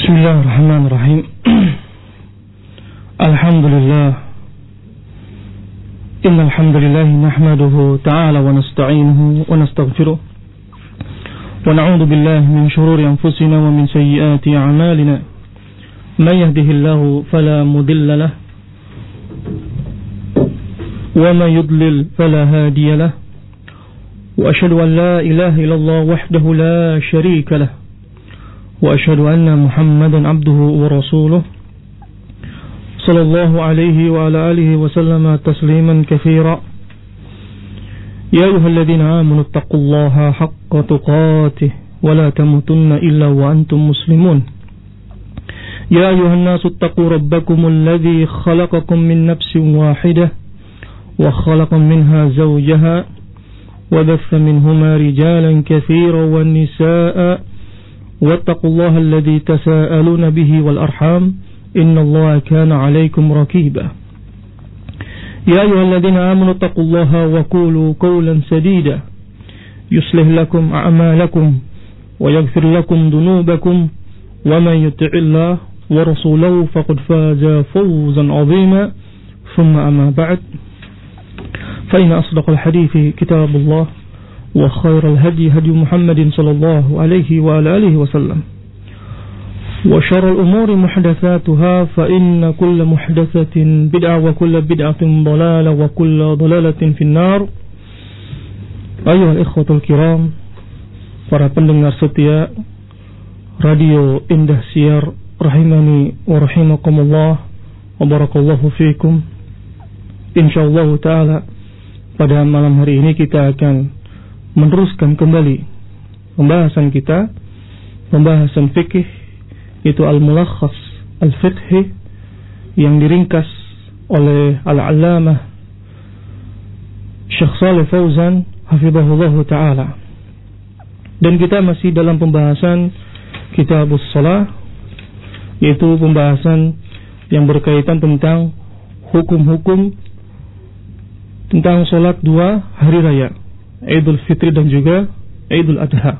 Bismillahirrahmanirrahim. Alhamdulillah. Innal hamdalillah nahmaduhu ta'ala wa nasta'inuhu wa nastaghfiruh. Wa na'udzu billahi min shururi anfusina wa min sayyiati a'malina. May yahdihillahu fala mudilla lahu wa may yudlil fala hadiya lahu. Wa asyhadu an la ilaha illallah wahdahu la syarika lahu. وأشهد أن محمدا عبده ورسوله صلى الله عليه وعلى آله وسلم تسليما كثيرا يا أيها الذين آمنوا اتقوا الله حق تقاته ولا تموتن إلا وأنتم مسلمون يا أيها الناس اتقوا ربكم الذي خلقكم من نفس واحدة وخلق منها زوجها وبث منهما رجالا كثيرا والنساء واتقوا الله الذي تساءلون به والأرحام إن الله كان عليكم رقيبا يا أيها الذين آمنوا اتقوا الله وقولوا قولا سديدا يصلح لكم أعمالكم ويغفر لكم ذنوبكم ومن يطع الله ورسوله فقد فاز فوزا عظيما ثم أما بعد فإن أصدق الحديث كتاب الله وخير الهدي هدي محمد صلى الله عليه وعلى آله وسلم وشر الأمور محدثاتها فإن كل محدثة بدعة وكل بدعة ضلالة وكل ضلالة في النار. أيها الإخوة الكرام, para pendengar setia Radio Indah Siar rahimani wa rahimakumullah wa barakallahu fikum. Insyaallah ta'ala pada malam hari ini kita akan meneruskan kembali pembahasan kita, pembahasan fikih, itu al-mulakhas al-fiqhi yang diringkas oleh al-allamah Syekh Shalih Fauzan hafizahullah ta'ala. Dan kita masih dalam pembahasan kitabus shalah, yaitu pembahasan yang berkaitan tentang hukum-hukum tentang sholat dua hari raya, Idul Fitri dan juga Idul Adha.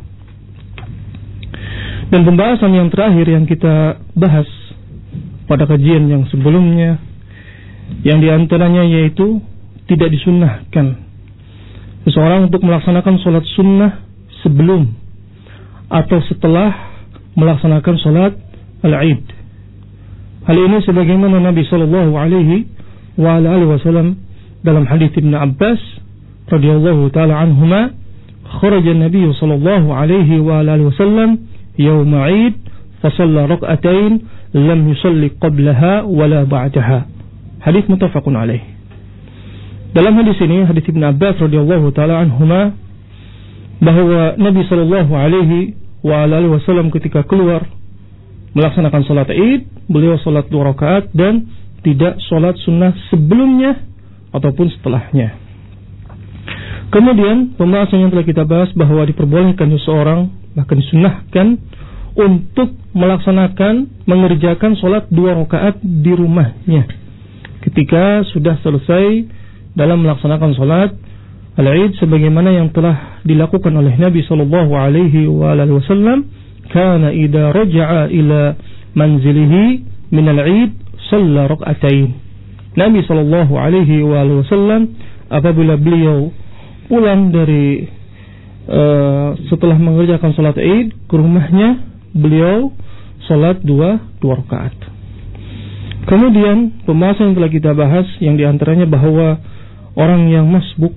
Dan pembahasan yang terakhir yang kita bahas pada kajian yang sebelumnya, yang diantaranya yaitu tidak disunnahkan seseorang untuk melaksanakan sholat sunnah sebelum atau setelah melaksanakan sholat al-Id. Hal ini sebagaimana Nabi sallallahu alaihi wasallam dalam hadis Ibnu Abbas radhiyallahu ta'ala anhuma, kharaja an-nabiy sallallahu alaihi wa alihi wasallam yawm 'id fa shalla rak'atain lam yusalli qablaha wala ba'daha. Hadis muttafaqun alaih. Dalam hadis ini, hadis Ibnu Abbas radhiyallahu ta'ala anhuma, bahwa Nabi sallallahu alaihi wa alihi wasallam ketika keluar melaksanakan salat Id, beliau salat 2 rakaat dan tidak salat sunnah sebelumnya ataupun setelahnya. Kemudian pembahasan yang telah kita bahas bahwa diperbolehkan seseorang, bahkan disunnahkan untuk mengerjakan sholat 2 rakaat di rumahnya ketika sudah selesai dalam melaksanakan sholat al-Id, sebagaimana yang telah dilakukan oleh Nabi sallallahu alaihi wasallam. Kana idza raja'a ila manzilihi min al-Id shalla rak'atain. Nabi sallallahu alaihi wasallam apabila beliau pulang dari setelah mengerjakan salat Id ke rumahnya, beliau salat 2 rakaat. Kemudian pembahasan yang telah kita bahas yang diantaranya bahwa orang yang masbuk,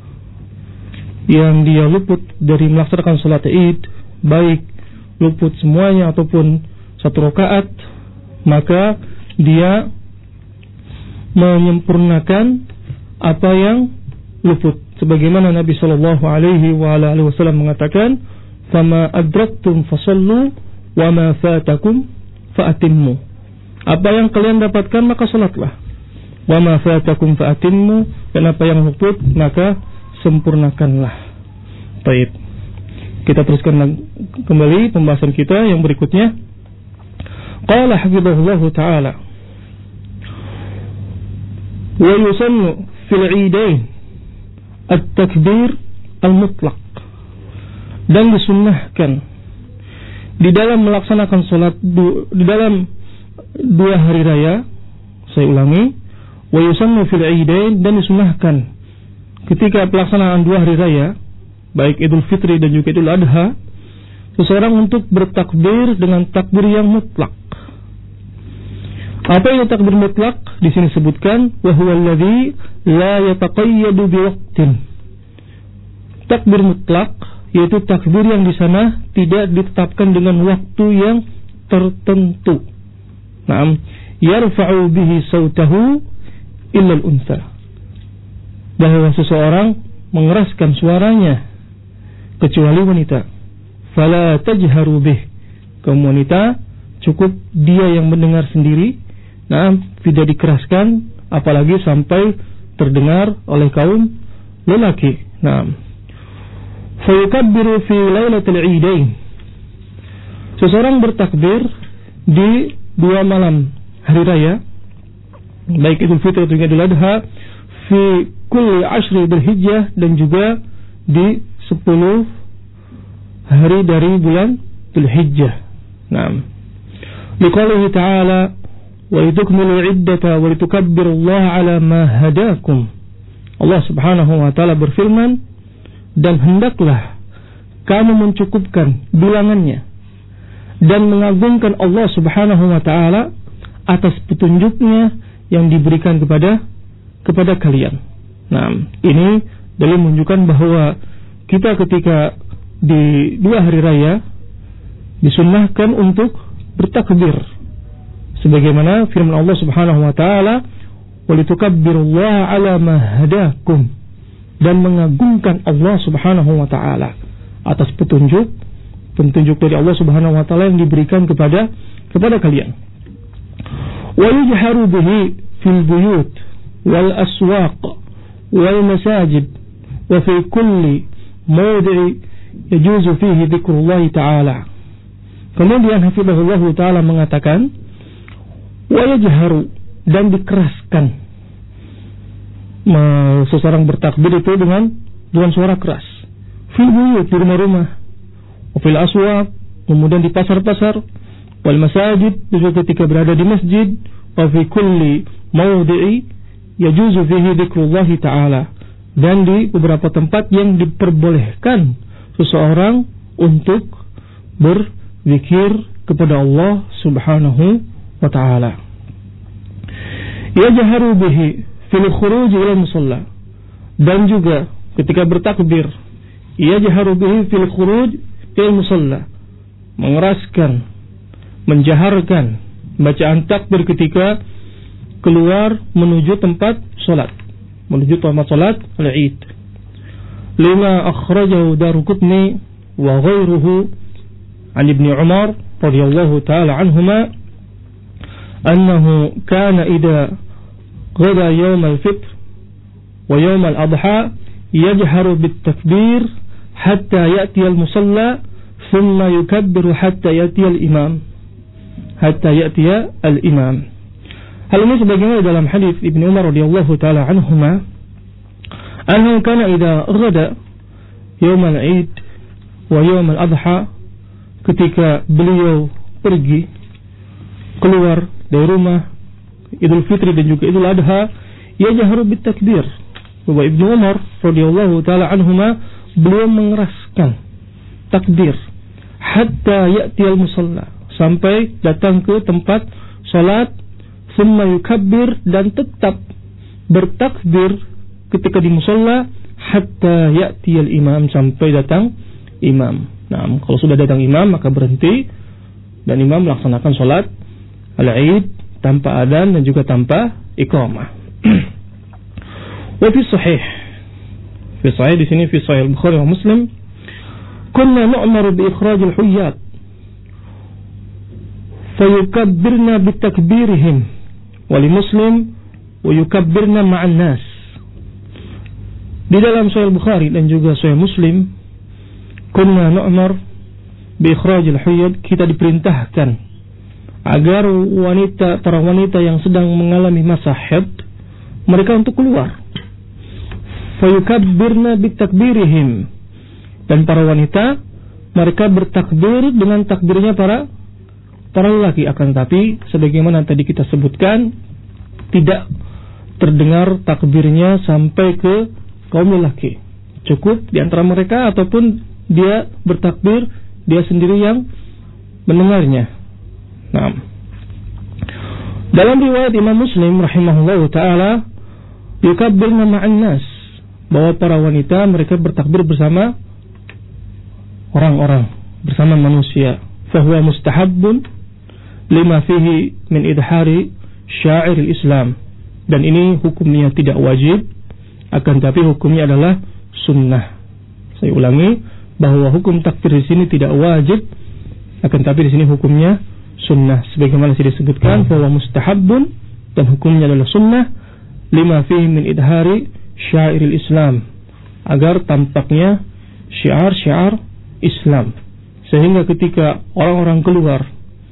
yang dia luput dari melaksanakan salat Id, baik luput semuanya ataupun 1 rakaat, maka dia menyempurnakan apa yang luput, sebagaimana Nabi sallallahu alaihi wasallam mengatakan, "Fama adraktum fasallu wa ma fatakum faatimmu." Apa yang kalian dapatkan maka salatlah. Wa ma fatakum faatimmu, dan apa yang luput maka sempurnakanlah. Baik. Kita teruskan kembali pembahasan kita yang berikutnya. Qala hafizahullah ta'ala, wa yusannu fil 'idain at-takbir al-mutlaq, dan disunnahkan di dalam melaksanakan sholat di dalam 2 hari raya, saya ulangi, wa yusannu fil idain, dan disunahkan ketika pelaksanaan 2 hari raya, baik Idul Fitri dan juga Idul Adha, seseorang untuk bertakbir dengan takbir yang mutlak. Apa itu takbir mutlak? Di sini sebutkan wa huwa alladhi la yataqayyadu biwaqtin. Takbir mutlak yaitu takbir yang di sana tidak ditetapkan dengan waktu yang tertentu. Naam, yarfa'u bihi sautahu illa al-untha. Bahwa seseorang mengeraskan suaranya kecuali wanita. Fala tajharu bih. Kaum wanita cukup dia yang mendengar sendiri. Naam, tidak dikeraskan apalagi sampai terdengar oleh kaum lelaki. Naam. Fayukabbiru fi lailatul idain. Seseorang bertakbir di 2 malam hari raya, baik Idul Fitri atau Idul Adha, fi kulli 10 Dzulhijjah, dan juga di 10 hari dari bulan Dzulhijjah. Naam. Liqaulihi ta'ala wa litukmilu 'iddata wa litukabbirullaha 'ala ma hadakum. Allah Subhanahu wa taala berfirman, dan hendaklah kamu mencukupkan bilangannya dan mengagungkan Allah Subhanahu wa taala atas petunjuknya yang diberikan kepada kalian. Nah, ini dalil menunjukkan bahwa kita ketika di 2 hari raya disunnahkan untuk bertakbir sebagaimana firman Allah Subhanahu wa taala, wa litukabbirullaha 'ala ma hadakum, dan mengagungkan Allah Subhanahu wa taala atas petunjuk dari Allah Subhanahu wa taala yang diberikan kepada kalian. Wa yujharu bihi fil buyut wal aswaq wal masajid wa fi kulli mawdi'i yajuzu fihi dzikrullah taala. Kemudian hafizahullah taala mengatakan, wa yujharu, dan dikeraskan. Seseorang bertakbir itu dengan suara keras. Fil buyut, di rumah-rumah, fil aswaq, kemudian di pasar-pasar, wal masajid, juga ketika berada di masjid, wa fi kulli mawdi'i yajuzu fihi dzikrullah taala, dan di beberapa tempat yang diperbolehkan seseorang untuk berzikir kepada Allah Subhanahu wa taala. Yajharu bihi fil khuruj ila musalla, dan juga ketika bertakbir yajharu bihi fil khuruj ila musalla, mengeraskan, menjaharkan bacaan takbir ketika keluar menuju tempat salat, al-Id. Lima akhrajahu Daruqutni wa ghairuhu an Ibnu Umar radhiyallahu ta'ala anhuma annahu kana idza غدا يوم الفطر ويوم الأضحى يجهر بالتكبير حتى يأتي المصلى ثم يكبر حتى يأتي الإمام. Hal ini sebagaimana dalam hadis Ibnu Umar radhiyallahu taala anhuma, annahu kana idza ghada yawm al-Eid wa yawm al-Adha, ketika beliau pergi keluar dari rumah Idul Fitri dan juga Idul Adha, yajharu bit takbir. Bahwa Ibnu Umar radhiyallahu taala anhuma, beliau mengeraskan takbir hatta ya'ti al-musalla, sampai datang ke tempat salat, thumma yukabbir, dan tetap bertakbir ketika di musalla hatta ya'ti al-imam, sampai datang imam. Nah, kalau sudah datang imam maka berhenti dan imam melaksanakan salat al-Id tanpa adzan dan juga tanpa iqamah. Wa fi sahih di sini fi sahih Bukhari wa Muslim, kunna nu'maru bi ikhraj al-huyyat fayukabbirna bi takbirihim, wa li Muslim wa yukabbirna ma'an nas. Di dalam sahih Bukhari dan juga sahih Muslim, kunna nu'mar bi ikhraj al-huyyat, kita diperintahkan agar para wanita yang sedang mengalami masa haid, mereka untuk keluar. Fayukabbirna bitakbirihim, dan para wanita mereka bertakbir dengan takbirnya para lelaki, akan tapi sebagaimana tadi kita sebutkan tidak terdengar takbirnya sampai ke kaum lelaki. Cukup di antara mereka ataupun dia bertakbir dia sendiri yang mendengarnya. Nah, dalam riwayat Imam Muslim rahimahullahu taala, yukabbirna ma'an nas, bahwa para wanita mereka bertakbir bersama orang-orang, bersama manusia. Fahuwa mustahabbun lima fihi min idhari syairil Islam, dan ini hukumnya tidak wajib, akan tapi hukumnya adalah sunnah. Saya ulangi bahwa hukum takbir di sini tidak wajib, akan tapi di sini hukumnya sunnah. Sebagaimana sudah disebutkan bahwa mustahabbun, dan hukumnya adalah sunnah, lima fihi min idhari syairil Islam, agar tampaknya syiar-syiar Islam, sehingga ketika orang-orang keluar,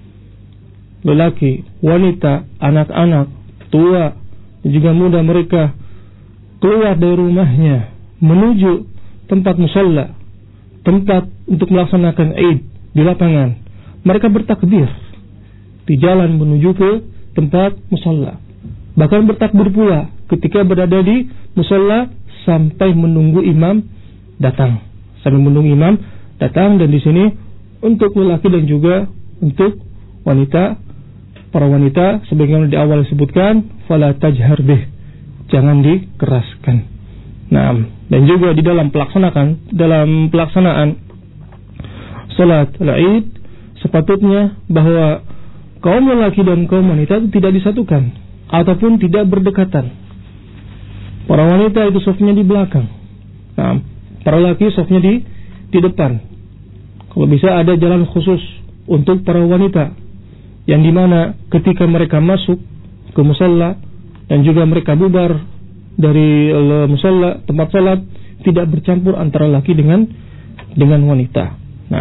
lelaki, wanita, anak-anak, tua, juga muda, mereka keluar dari rumahnya menuju tempat musalla, tempat untuk melaksanakan Id di lapangan, mereka bertakbir di jalan menuju ke tempat musalla. Bahkan bertakbir pula ketika berada di musalla sampai menunggu imam datang. Sampai menunggu imam datang, dan di sini untuk lelaki dan juga untuk wanita, para wanita sebagaimana di awal disebutkan, fala tajhar bih, jangan dikeraskan. Nah, dan juga di dalam pelaksanaan salat Id, sepatutnya bahwa kaum lelaki dan kaum wanita itu tidak disatukan ataupun tidak berdekatan. Para wanita itu safnya di belakang, nah, para lelaki safnya di depan. Kalau bisa ada jalan khusus untuk para wanita, yang dimana ketika mereka masuk ke musalla dan juga mereka bubar dari musalla tempat salat, tidak bercampur antara laki dengan wanita. Nah,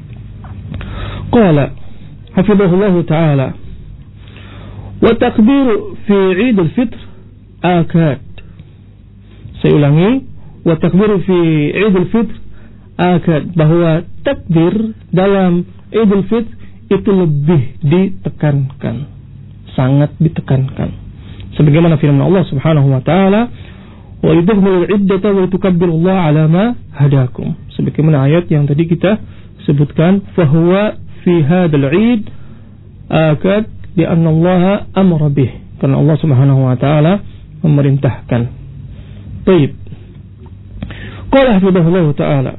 qala hafizahullahu ta'ala, wa takbiru fi Idul Fitr akad. Saya ulangi, wa takbiru fi Idul Fitr akad, bahwa takbir dalam Idul Fitr itu lebih ditekankan, sangat ditekankan. Sebagaimana firman Allah Subhanahu wa taala, wa idhumul iddata wa tukabbirullaha ala ma hadakum. Sebagaimana ayat yang tadi kita sebutkan, fahuwa fi hadzal Id akad li anna Allah amara bih, karena Allah Subhanahu wa taala memerintahkan. Baik. Qala hafizahullah taala,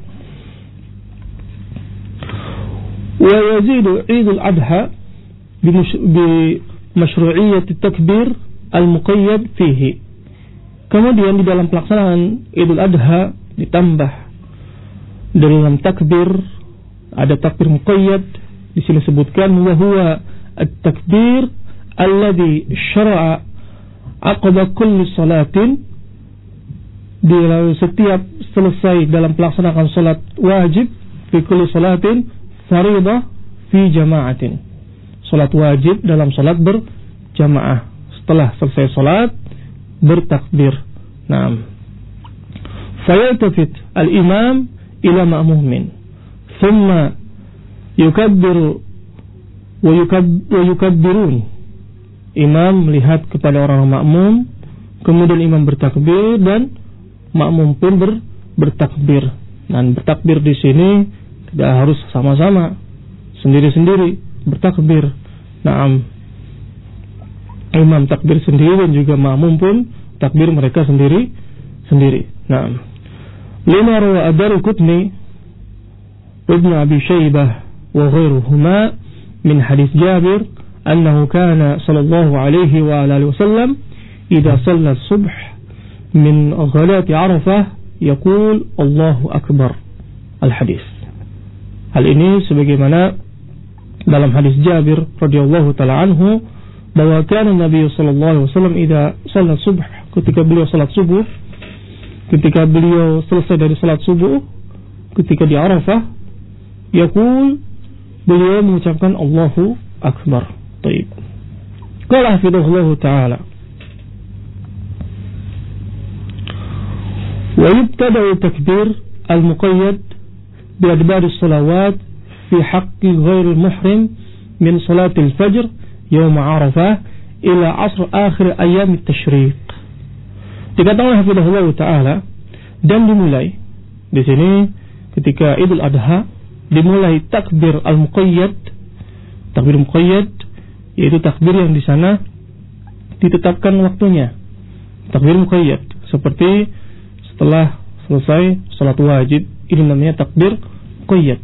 wa yazidu Idul Adha bi masyru'iyyat at-takbir al-muqayyad fihi. Kemudian di dalam pelaksanaan Idul Adha ditambah dalam takbir, ada takbir muqayyad. Di sini sebutkan wa huwa at-takbir alladhi syara'a aqba kulli salatin, di setiap selesai dalam pelaksanaan salat wajib, fi kulli salatin faridah fi jama'atin, salat wajib dalam salat berjamaah, setelah selesai salat bertakbir. Naam. Fayaltafit al-imam ila ma'mumin, thumma yukabbiru wa yukabbirun. Imam melihat kepada orang makmum, kemudian imam bertakbir dan makmum pun bertakbir. Dan bertakbir di sini tidak harus sama-sama, sendiri-sendiri bertakbir. Naam. Imam takbir sendiri dan juga makmum pun takbir mereka sendiri. Naam. Lima rawa ad-Daraqutni Ibn Abi Shaybah wa ghairuhuma min hadis Jabir annahu kana sallallahu alaihi wa alihi wasallam idza shalla as-subh min ghalati Arafah yaqul Allahu akbar. Al-hadis. Hal ini sebagaimana dalam hadis Jabir radhiyallahu taala anhu, bahwa kana Nabi sallallahu alaihi wasallam idza shalla subh, ketika beliau salat subuh, ketika beliau selesai dari salat subuh, ketika di Arafah, yaqul, beliau mengucapkan Allahu akbar. Baik. Qala hafizahullah taala, wa yubtada'u takbir al-muqayyad بأدبار الصلوات في حق غير المحرم من صلاة الفجر يوم عرفة إلى عصر آخر أيام التشريق. Dikatakan hafizahullah ta'ala, dan dimulai di sini ketika Idul Adha dimulai takbir al-muqayyad, takbir muqayyad yaitu takbir yang di sana ditetapkan waktunya, takbir muqayyad, seperti setelah selesai salat wajib, ini namanya takbir muqayyad.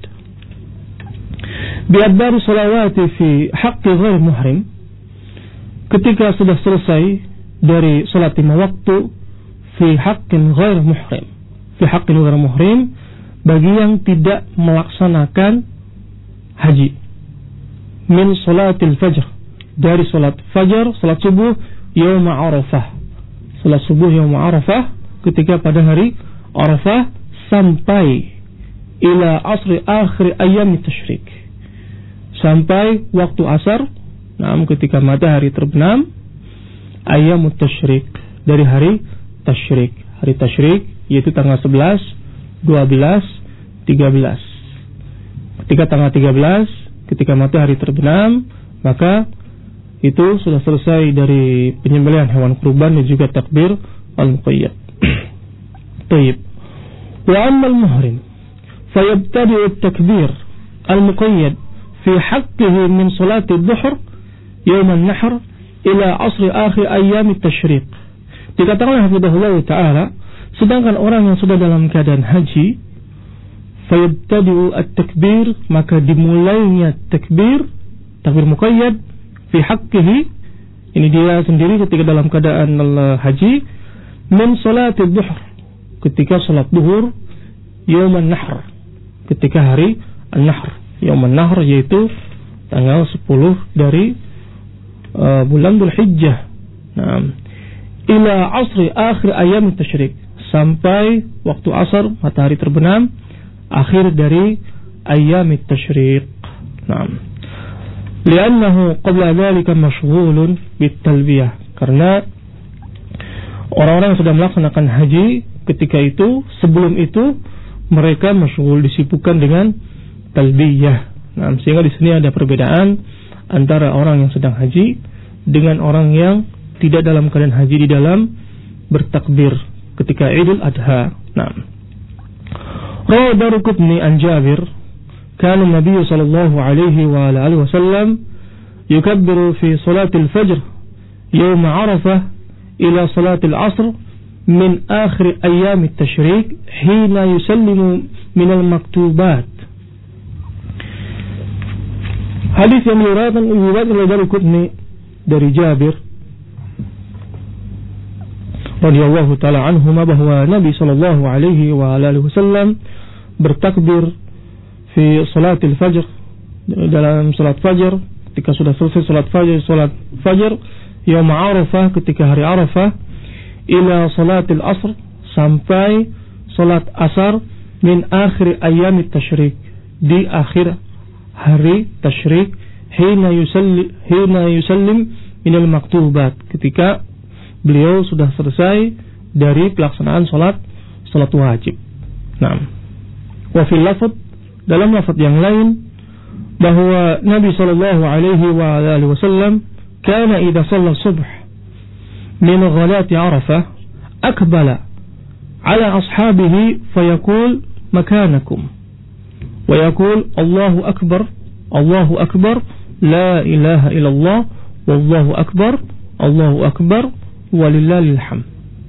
Biadbar salawati fi haqqi ghair muhrim, ketika sudah selesai dari salat 5 waktu, fi haqqin ghair muhrim, fi haqqin ghair muhrim, bagi yang tidak melaksanakan haji, min salatil fajr, dari salat fajar, salat subuh yaum Arafah, salat subuh yaum Arafah, ketika pada hari Arafah, sampai ila asri akhir ayyam tasyrik, sampai waktu asar, ketika matahari terbenam, ayyam tasyrik, dari hari tasyrik. Hari tasyrik yaitu tanggal 11, 12, 13. Ketika tanggal 13, ketika matahari terbenam, maka itu sudah selesai dari penyembelihan hewan kurban dan juga takbir al-muqayyad. Tayyib. Wa amma al-muhrim fayabtadi'u at-takbir al-muqayyad fi haqqihi min salati ad-dhuhr yawm an-nahr ila asr akhir ayyam at-tasyriq. Dikatakan hafizahullah ta'ala, sedangkan orang yang sudah dalam keadaan haji, fayabtadi'u at-takbir, maka dimulainya takbir muqayyad fi haqqihi, ini dia sendiri ketika dalam keadaan haji, min salati dhuhr, ketika salat duhur, yaum an-nahr, ketika hari an-nahr. Yaum an-nahr yaitu tanggal 10 dari bulan Dzulhijjah. Ila asri akhir ayyam tasyrik, sampai waktu asar, matahari terbenam, akhir dari ayyam tasyrik. Li'annahu qabla dhalika mashghulun bitalbiyah, karena orang-orang yang sudah melaksanakan haji ketika itu, sebelum itu mereka masyghul, disibukkan dengan talbiyah. Sehingga di sini ada perbedaan antara orang yang sedang haji dengan orang yang tidak dalam keadaan haji di dalam bertakbir ketika Idul Adha. Rawi Daruqutni an Jabir, kana Nabi sallallahu alaihi wa alihi wasallam yukabbiru fi salatil fajr yawm Arafah ila salatil asr min akhir ayyam at-tasyrik hina yusallimu min al-maktubat. Hadis yang diriwayatkan oleh Daruqutni dari Jabir radhiyallahu taala anhuma, bahwa Nabi sallallahu alaihi wa alihi wasallam bertakbir fi salatil fajr, dalam salat fajar, ketika sudah selesai salat fajar yaum Arafah, ketika hari Arafah, ila salatil asr, sampai salat asar, min akhir ayyam tasyrik, di akhir hari tasyrik, hina yusallim min al-maktubat, ketika beliau sudah selesai dari pelaksanaan salat wajib. Wa fil lafaz, dalam lafaz yang lain, bahwa Nabi sallallahu alaihi wa alihi wasallam kana idza shalla subh min ghalati Arafah akbala ala ashabihi fayaqul makanakum wa yaqul Allahu akbar la ilaha illallah wallahu akbar walillahil hamd.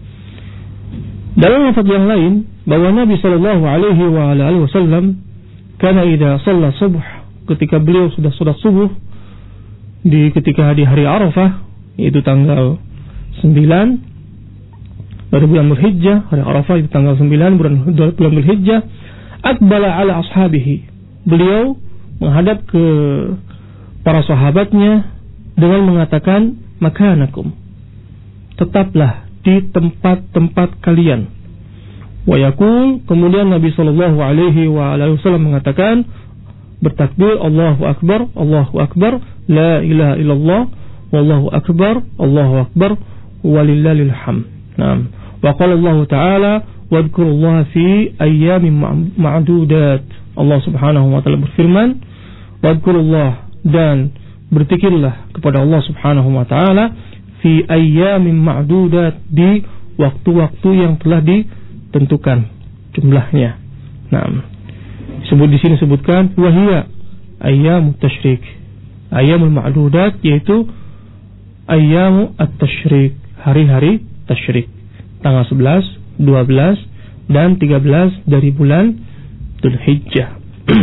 Dalam lafaz yang lain, bahwa Nabi sallallahu alaihi wa alihi wasallam kana idza shalla subh, ketika beliau sudah salat subuh ketika di hari Arafah, yaitu tanggal 9 dari bulan Dzulhijjah, hari Arafah itu tanggal 9 bulan Dzulhijjah, aqbala ala ashabihi, beliau menghadap ke para sahabatnya dengan mengatakan makanakum, tetaplah di tempat-tempat kalian. Wa yaqul, kemudian Nabi sallallahu alaihi wa alihi wasallam mengatakan, bertakbir, Allahu akbar, la ilaha illallah, wallahu akbar, walillahil hamd. Wa qala Allah ta'ala, wadhkurullaha fi ayyamin ma'dudat. Allah Subhanahu wa taala berfirman, "Wadhkurullah," dan berzikirlah kepada Allah Subhanahu wa taala fi ayyamin ma'dudat, di waktu-waktu yang telah ditentukan jumlahnya. Nah, di sini sebutkan wahia ayyamut tasyrik. Ayyamul ma'dudat yaitu ayyamu at-tasyrik, hari-hari tasyrik. Tanggal 11, 12 dan 13 dari bulan Dzulhijjah.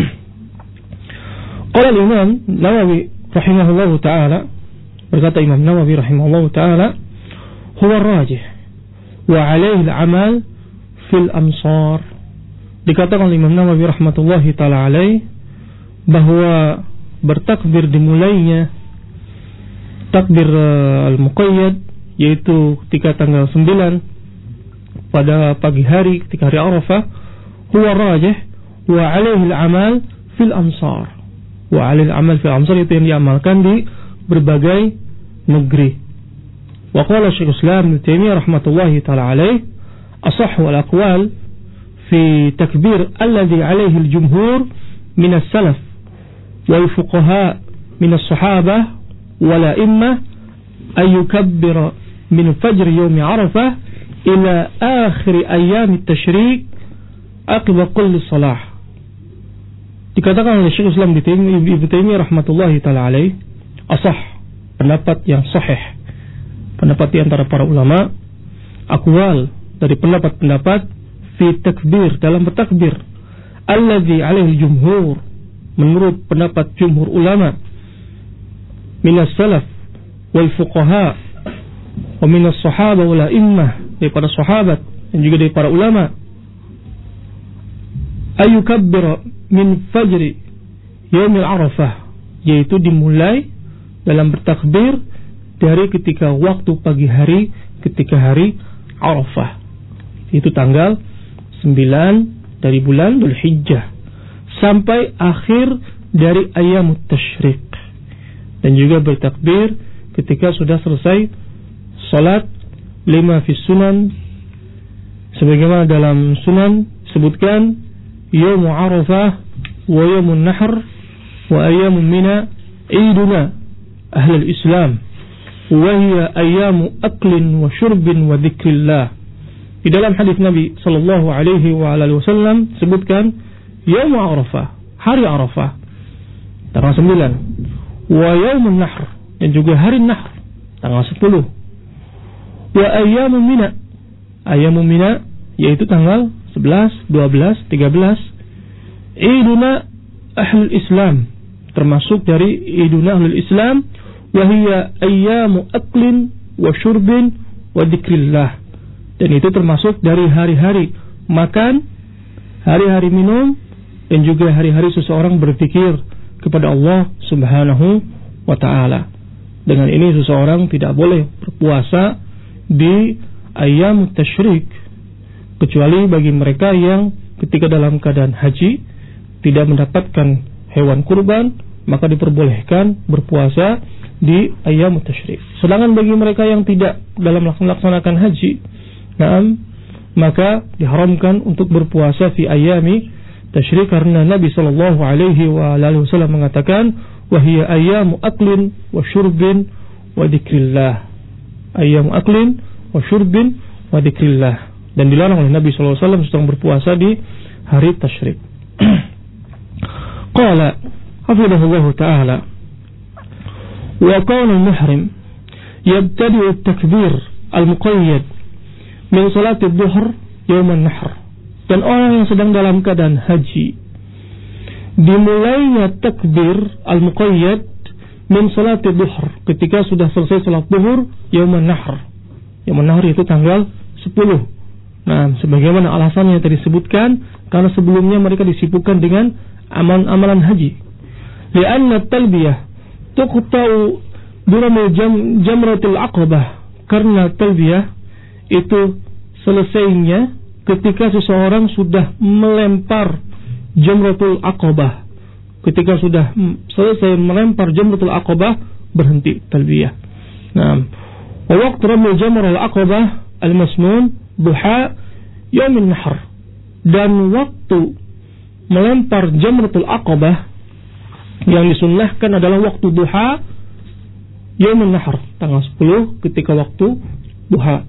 Qala Imam Nawawi rahimahullahu taala, berkata Imam Nawawi rahimahullahu taala, huwa rajih wa alaihi al-amal fil amsar. Dikatakan Imam Nawawi rahmatullahi taala alaih bahwa bertakbir dimulainya takbir al-muqayyad, yaitu ketika tanggal 9 pada pagi hari ketika hari Arafah, huwa rajih wa alaihi al-amal fil amsar. Wa alaihi al-amal fil amsar itu yang diamalkan di berbagai negeri. Wa qala Syekh Islam Ibnu Taimiyah rahmatullahi taala alaih, asahhu al-aqwal fi takbir alladhi alaihi al-jumhur min as-salaf wal fuqaha min as-sahabah wal a'immah ay yukabbira min fajr yawm Arafah ila akhir ayyam at-tasyrik aqiba kulli salah. Dikatakan oleh Syekh Islam Ibnu Taimiyah rahmatullahi taala alaih, asah, pendapat yang sahih, pendapat di antara para ulama, akwal dari pendapat-pendapat fi takbir, dalam bertakbir, alladzi alaihi jumhur, menurut pendapat jumhur ulama, minas salaf wal fuqaha wa minas sahaba wal a'immah, daripada sahabat dan juga dari para ulama, ayukabbira min fajri yaumil Arafah, yaitu dimulai dalam bertakbir dari ketika waktu pagi hari ketika hari Arafah, itu tanggal 9 dari bulan Dzulhijjah sampai akhir dari ayyamut tasyrik, dan juga bertakbir ketika sudah selesai salat 5 fi sunan, sebagaimana dalam sunan sebutkan Yawmu Arafah wa Yawmun Nahr wa ayyamun mina iduna ahlul Islam wa hiya ayyamu aklin wa syurbin wa dzikrillah. Di dalam hadis Nabi sallallahu alaihi wa alihi wasallam sebutkan Yawmu Arafah, hari Arafah tanggal 9, wa Yawmun Nahr, dan juga hari Nahr tanggal 10, wa ayyamun mina, ayyamun mina yaitu tanggal 11, 12, 13, iduna ahlul Islam, termasuk dari iduna ahlul Islam, wahiyya ayyamu aklin wa syurbin wa dzikrillah, dan itu termasuk dari hari-hari makan, hari-hari minum, dan juga hari-hari seseorang berzikir kepada Allah Subhanahu wa taala. Dengan ini seseorang tidak boleh berpuasa di ayyamut tasyrik, kecuali bagi mereka yang ketika dalam keadaan haji tidak mendapatkan hewan kurban, maka diperbolehkan berpuasa di ayyamut tasyrik. Sedangkan bagi mereka yang tidak dalam melaksanakan haji, maka diharamkan untuk berpuasa fi ayyami tasyrik, karena Nabi sallallahu alaihi wasallam mengatakan wa hiya ayyamu aklin wa syurbin wa dzikrillah. Ayyamu aklin wa syurbin wa dzikrillah, dan dilarang oleh Nabi sallallahu alaihi wasallam sedang berpuasa di hari tasyrik. Qala hafidhahullahu ta'ala, wa kana al-muhrim yabtadi'u at-takbir al-muqayyad min salat ad-dhuhr yawm an-nahr, dan orang yang sedang dalam keadaan haji dimulainya takbir al-muqayyad min salat ad-dhuhr, ketika sudah selesai salat zuhur yawm an-nahr. Yawm an-nahr itu tanggal 10. Nah, sebagaimana alasannya yang tadi disebutkan, karena sebelumnya mereka disibukkan dengan amalan-amalan haji. Lianna talbiyah tuqta'u biramil jamratul aqabah, karena talbiyah itu selesainya ketika seseorang sudah melempar jamratul aqabah. Ketika sudah selesai melempar jamratul aqabah, berhenti talbiyah. Nah, wa waqt ramil jamratul aqabah al-masnun duha yaumin nahr, dan waktu melempar jamratul aqabah yang disunnahkan adalah waktu duha Yaumun Nahar, tanggal 10 ketika waktu duha.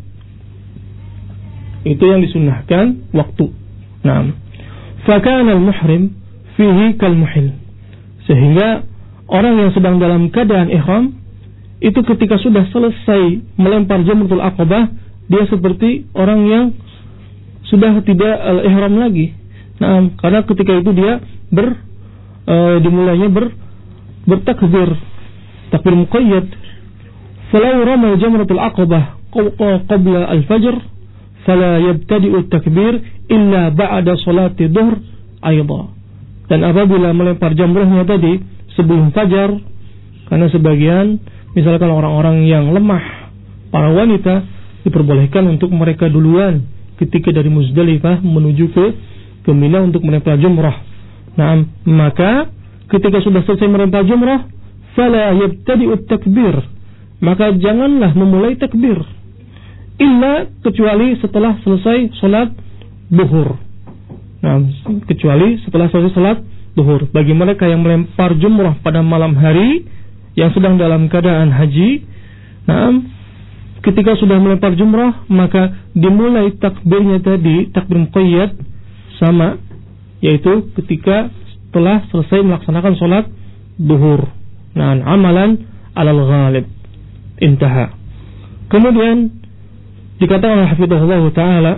Itu yang disunnahkan waktu. Naam. Fakana al-muhrim fihi kal-muhil. Sehingga orang yang sedang dalam keadaan ihram itu ketika sudah selesai melempar jamratul aqabah, dia seperti orang yang sudah tidak ihram lagi. Naam, karena ketika itu dia dimulainya bertakbir, takbir muqayyad. Falau rama jamratul aqabah qabla al-fajr fala yabtadi'u at-takbir illa ba'da salati dhuhr aidan. Dan apabila melempar jamrahnya tadi sebelum fajar, karena sebagian misalkan orang-orang yang lemah, para wanita diperbolehkan untuk mereka duluan ketika dari Muzdalifah menuju ke Mina untuk melempar jumrah. Nah, maka ketika sudah selesai melempar jumrah, fala yabtadi'u at-takbir, maka janganlah memulai takbir illa kecuali setelah selesai salat zuhur. Nah, kecuali setelah selesai salat zuhur. Bagi mereka yang melempar jumrah pada malam hari yang sedang dalam keadaan haji, nah, ketika sudah melempar jumrah maka dimulai takbirnya tadi, takbir muqayyad sama, yaitu ketika setelah selesai melaksanakan salat zuhur. Nah, amalan alal ghalib. Intaha. Kemudian dikatakan oleh hafizahullah ta'ala,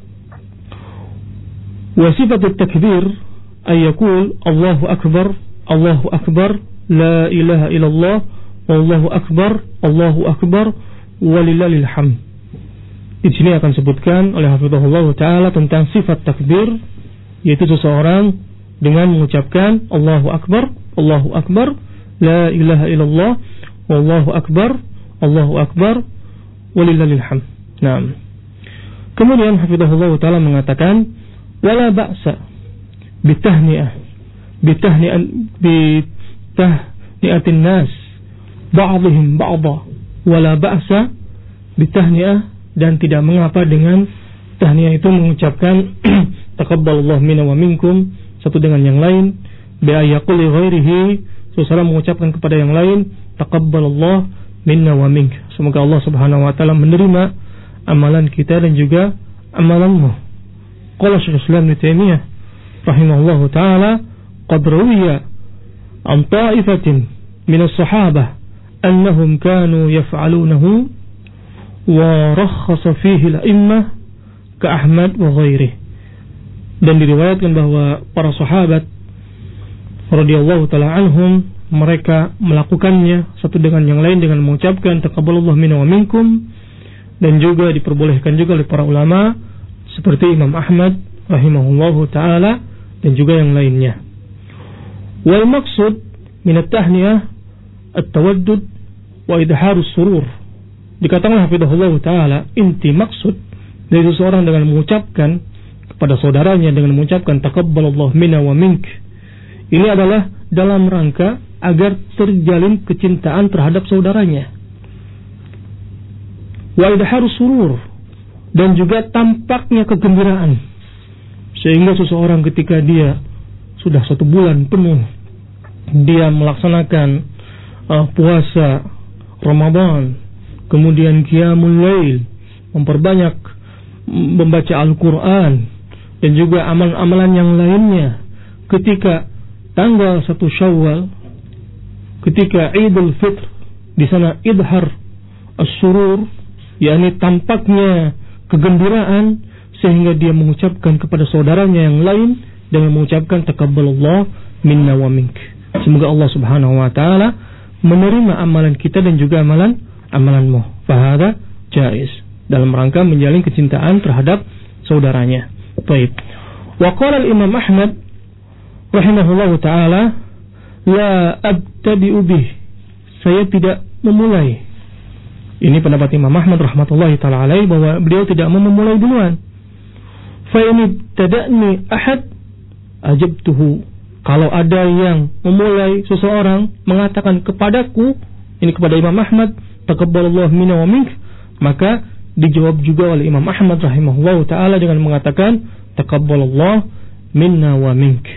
wa sifatut takbir ay yaqul Allahu akbar, la ilaha illallah, Allahu akbar, walillahil hamd. Di sini akan sebutkan oleh hafizahullah ta'ala tentang sifat takbir, yaitu seseorang dengan mengucapkan Allahu akbar, la ilaha illallah, Allahu akbar, walillahil hamd. Naam. Kemudian hafizahullah ta'ala mengatakan wala ba'sa bitahni'atin nas ba'dihim ba'dha, wala ba'sa bitahni'ah, dan tidak mengapa dengan tahniah itu mengucapkan taqabbalallahu minna wa minkum satu dengan yang lain, bi ayaqul ghairihi, seseorang mengucapkan kepada yang lain taqabbalallahu minna wa mink, semoga Allah Subhanahu wa taala menerima amalan kita dan juga amalanmu. Qala Syekh Islam Ibnu Taimiyah rahimahullahu taala, qad rawiya an ta'ifatin min as-sahabah annahum kanu yaf'alunahu wa rakhasa fihi al-a'immah ka Ahmad wa ghairihi. Dan diriwayatkan bahwa para sahabat radhiyallahu taala anhum mereka melakukannya satu dengan yang lain dengan mengucapkan taqabbalallahu minna wa minkum, dan juga diperbolehkan juga oleh para ulama seperti Imam Ahmad rahimahullahu taala dan juga yang lainnya. Wal maqsud min at-tahniyah at-tawaddud wa idharus surur. Dikatakan hafizahullahu taala, inti maksud dari seseorang dengan mengucapkan kepada saudaranya dengan mengucapkan taqabbalallahu minna wa mink, ini adalah dalam rangka agar terjalin kecintaan terhadap saudaranya. Wa idharus surur, dan juga tampaknya kegembiraan, sehingga seseorang ketika dia sudah 1 bulan penuh dia melaksanakan puasa Ramadan, kemudian qiyamul lail, memperbanyak membaca Al-Quran dan juga amalan-amalan yang lainnya, ketika tanggal 1 Syawal, ketika Idul Fitr, di sana idhar as-surur, yakni tampaknya kegembiraan, sehingga dia mengucapkan kepada saudaranya yang lain dengan mengucapkan taqabbalallahu minna wa mink, semoga Allah Subhanahu wa taala menerima amalan kita dan juga amalanmu. Fahada jaiz, dalam rangka menjalin kecintaan terhadap saudaranya. Baik. Wa qala al-Imam Ahmad rahimahullahu taala, la abtadi'u bih, saya tidak memulai. Ini pendapat Imam Ahmad rahmatullahi taala alaihi, bahwa beliau tidak mau memulai duluan. Fa in tada'ni ahad ajabtuhu, kalau ada yang memulai, seseorang mengatakan kepadaku, ini kepada Imam Ahmad, taqabbalallahu minna wa mink, maka dijawab juga oleh Imam Ahmad rahimahullahu taala dengan mengatakan taqabbalallahu minna wa mink,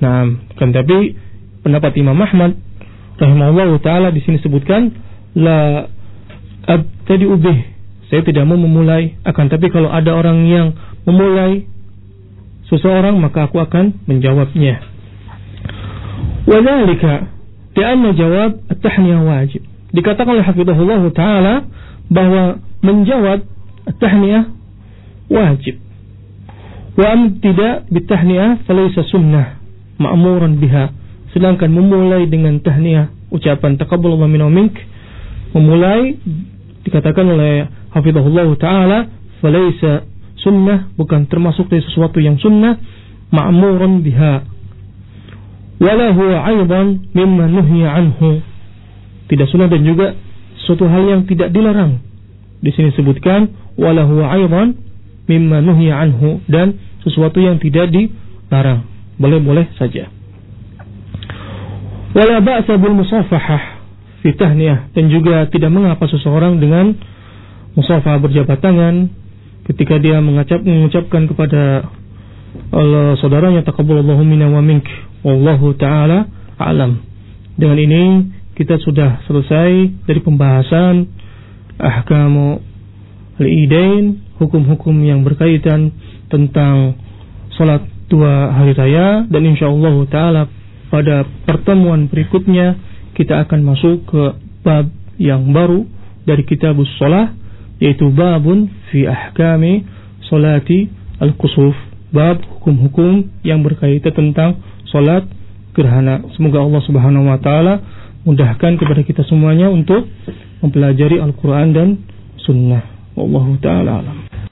Nah, kan tapi pendapat Imam Ahmad rahimahullah taala di sini sebutkan la abtadi'u bih, saya tidak mau memulai, akan tapi kalau ada orang yang memulai seseorang maka aku akan menjawabnya. Wa dzalika li'anna jawab at-tahniyah wajib. Dikatakan oleh hafizahullah taala bahwa menjawab at-tahniyah wajib. Wa amtida bit-tahniyah falaysa sunnah ma'muran biha. Sedangkan memulai dengan tahniyah, ucapan taqabbalallahu minna wa mink, memulai dikatakan oleh hafizahullah taala falaysa sunnah, bukan termasuk dari sesuatu yang sunnah, ma'muran biha. Wala huwa aidan mimma nuhiya anhu, tidak sunnah dan juga suatu hal yang tidak dilarang. Di sini sebutkan wala huwa aidan mimma nuhiya anhu, dan sesuatu yang tidak dilarang, boleh-boleh saja. Wala ba'sa bil musafahah fi tahniyah, dan juga tidak mengapa seseorang dengan musafahah, berjabat tangan ketika dia mengucapkan kepada saudaranya taqabbalallahu minna wa mink, wallahu taala a'lam. Dengan ini kita sudah selesai dari pembahasan ahkamu al-idain, hukum-hukum yang berkaitan tentang salat dua hari raya, dan insyaallah taala pada pertemuan berikutnya kita akan masuk ke bab yang baru dari kitabus shalah, yaitu babun fi ahkami salati al-kusuf, bab hukum-hukum yang berkaitan tentang salat gerhana. Semoga Allah Subhanahu wa taala mudahkan kepada kita semuanya untuk mempelajari Al-Qur'an dan sunnah. Wallahu taala alam.